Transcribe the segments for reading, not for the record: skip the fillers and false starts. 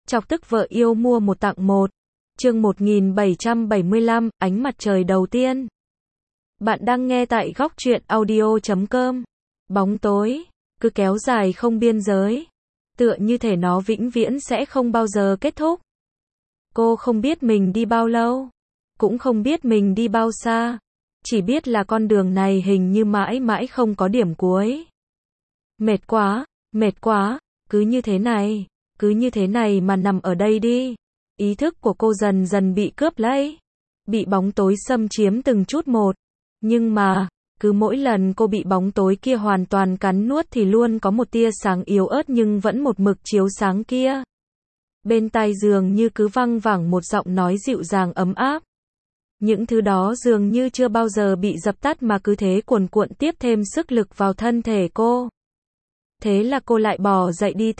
Chọc tức vợ yêu mua một tặng một. Chương 1775, ánh mặt trời đầu tiên. Bạn đang nghe tại góc truyện audio.com. Bóng tối, cứ kéo dài không biên giới. Tựa như thể nó vĩnh viễn sẽ không bao giờ kết thúc. Cô không biết mình đi bao lâu. Cũng không biết mình đi bao xa. Chỉ biết là con đường này hình như mãi mãi không có điểm cuối. Mệt quá, cứ như thế này mà nằm ở đây đi. Ý thức của cô dần dần bị cướp lấy. Bị bóng tối xâm chiếm từng chút một. Nhưng mà, cứ mỗi lần cô bị bóng tối kia hoàn toàn cắn nuốt thì luôn có một tia sáng yếu ớt nhưng vẫn một mực chiếu sáng kia. Bên tai dường như cứ văng vẳng một giọng nói dịu dàng ấm áp. Những thứ đó dường như chưa bao giờ bị dập tắt mà cứ thế cuồn cuộn tiếp thêm sức lực vào thân thể cô. Thế là cô lại bò dậy đi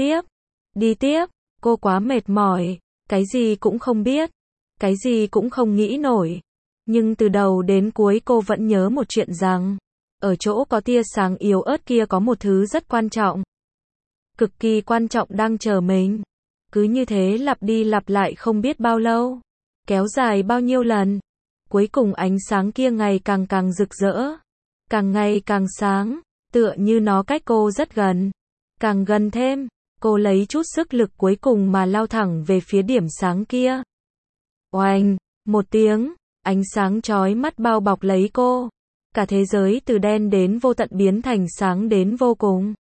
tiếp, cô quá mệt mỏi, cái gì cũng không biết, cái gì cũng không nghĩ nổi. Nhưng từ đầu đến cuối cô vẫn nhớ một chuyện rằng, ở chỗ có tia sáng yếu ớt kia có một thứ rất quan trọng. Cực kỳ quan trọng đang chờ mình. Cứ như thế lặp đi lặp lại không biết bao lâu, kéo dài bao nhiêu lần. Cuối cùng ánh sáng kia ngày càng rực rỡ, càng ngày càng sáng, tựa như nó cách cô rất gần. Càng gần thêm, cô lấy chút sức lực cuối cùng mà lao thẳng về phía điểm sáng kia. Oanh, một tiếng, ánh sáng chói mắt bao bọc lấy cô. Cả thế giới từ đen đến vô tận biến thành sáng đến vô cùng.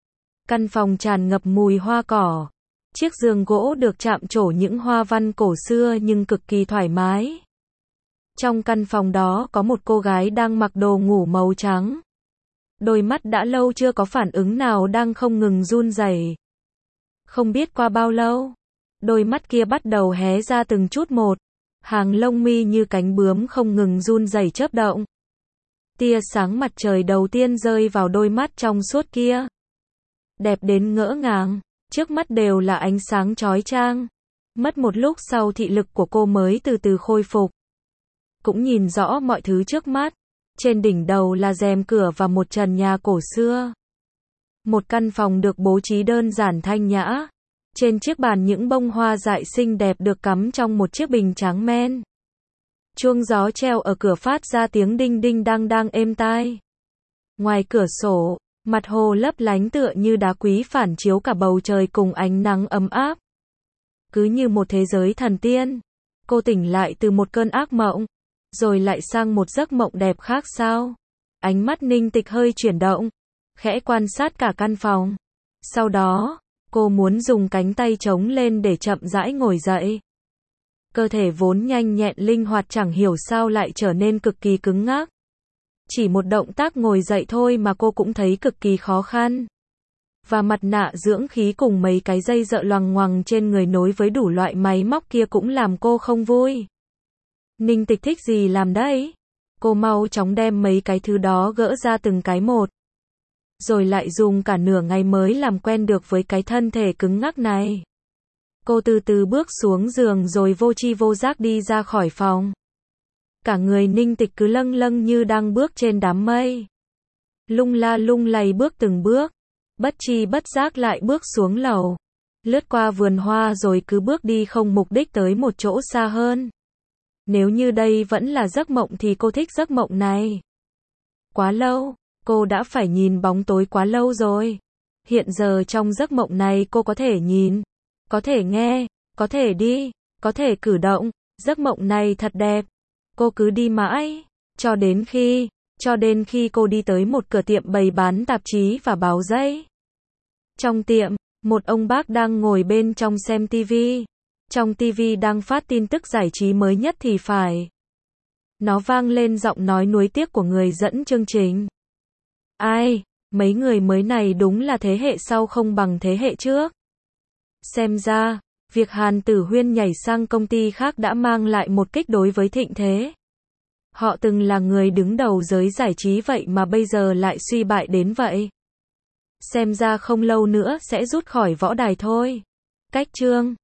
Căn phòng tràn ngập mùi hoa cỏ. Chiếc giường gỗ được chạm trổ những hoa văn cổ xưa nhưng cực kỳ thoải mái. Trong căn phòng đó có một cô gái đang mặc đồ ngủ màu trắng. Đôi mắt đã lâu chưa có phản ứng nào đang không ngừng run rẩy. Không biết qua bao lâu, đôi mắt kia bắt đầu hé ra từng chút một. Hàng lông mi như cánh bướm không ngừng run rẩy chớp động. Tia sáng mặt trời đầu tiên rơi vào đôi mắt trong suốt kia. Đẹp đến ngỡ ngàng, trước mắt đều là ánh sáng chói chang. Mất một lúc sau thị lực của cô mới từ từ khôi phục. Cũng nhìn rõ mọi thứ trước mắt. Trên đỉnh đầu là rèm cửa và một trần nhà cổ xưa. Một căn phòng được bố trí đơn giản thanh nhã. Trên chiếc bàn những bông hoa dại xinh đẹp được cắm trong một chiếc bình trắng men. Chuông gió treo ở cửa phát ra tiếng đinh đinh đang đang êm tai. Ngoài cửa sổ, mặt hồ lấp lánh tựa như đá quý phản chiếu cả bầu trời cùng ánh nắng ấm áp. Cứ như một thế giới thần tiên. Cô tỉnh lại từ một cơn ác mộng. Rồi lại sang một giấc mộng đẹp khác sao? Ánh mắt Ninh Tịch hơi chuyển động, khẽ quan sát cả căn phòng. Sau đó, cô muốn dùng cánh tay chống lên để chậm rãi ngồi dậy. Cơ thể vốn nhanh nhẹn linh hoạt chẳng hiểu sao lại trở nên cực kỳ cứng ngắc. Chỉ một động tác ngồi dậy thôi mà cô cũng thấy cực kỳ khó khăn. Và mặt nạ dưỡng khí cùng mấy cái dây dợ loằng ngoằng trên người nối với đủ loại máy móc kia cũng làm cô không vui. Ninh Tịch thích gì làm đấy? Cô mau chóng đem mấy cái thứ đó gỡ ra từng cái một. Rồi lại dùng cả nửa ngày mới làm quen được với cái thân thể cứng ngắc này. Cô từ từ bước xuống giường rồi vô tri vô giác đi ra khỏi phòng. Cả người Ninh Tịch cứ lâng lâng như đang bước trên đám mây. Lung la lung lay bước từng bước. Bất tri bất giác lại bước xuống lầu. Lướt qua vườn hoa rồi cứ bước đi không mục đích tới một chỗ xa hơn. Nếu như đây vẫn là giấc mộng thì cô thích giấc mộng này. Quá lâu, cô đã phải nhìn bóng tối quá lâu rồi. Hiện giờ trong giấc mộng này cô có thể nhìn, có thể nghe, có thể đi, có thể cử động. Giấc mộng này thật đẹp. Cô cứ đi mãi, cho đến khi cô đi tới một cửa tiệm bày bán tạp chí và báo giấy. Trong tiệm, một ông bác đang ngồi bên trong xem tivi. Trong tivi đang phát tin tức giải trí mới nhất thì phải. Nó vang lên giọng nói nuối tiếc của người dẫn chương trình. Ai, mấy người mới này đúng là thế hệ sau không bằng thế hệ trước. Xem ra, việc Hàn Tử Huyên nhảy sang công ty khác đã mang lại một kích đối với thịnh thế. Họ từng là người đứng đầu giới giải trí vậy mà bây giờ lại suy bại đến vậy. Xem ra không lâu nữa sẽ rút khỏi võ đài thôi. Cách chương